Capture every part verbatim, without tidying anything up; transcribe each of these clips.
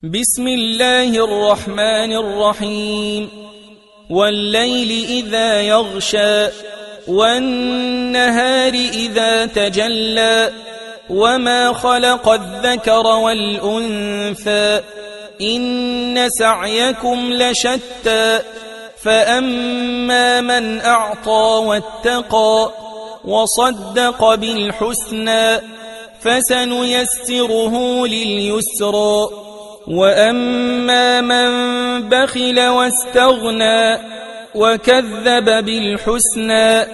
بسم الله الرحمن الرحيم. والليل إذا يغشى والنهار إذا تجلى وما خلق الذكر والأنثى إن سعيكم لشتى فأما من أعطى واتقى وصدق بالحسنى فسنيسره لليسرى وأما من بخل واستغنى وكذب بالحسنى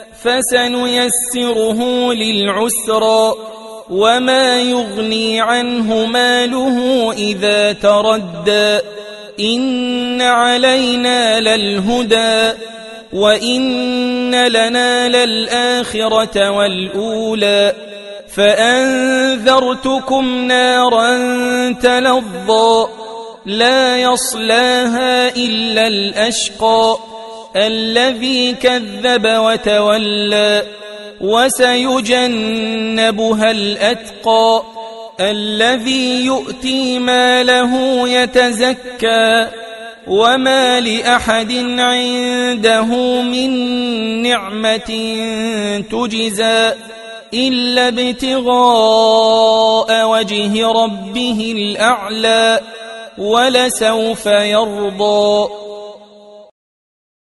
فسنيسره للعسرى وما يغني عنه ماله إذا تردى إن علينا للهدى وإن لنا للآخرة والأولى فأنذرتكم نارا تلظى لا يصلاها إلا الأشقى الذي كذب وتولى وسيجنبها الأتقى الذي يؤتي ماله يتزكى وما لأحد عنده من نعمة تجزى إلا ابتغاء وجه ربه الأعلى ولسوف يرضى.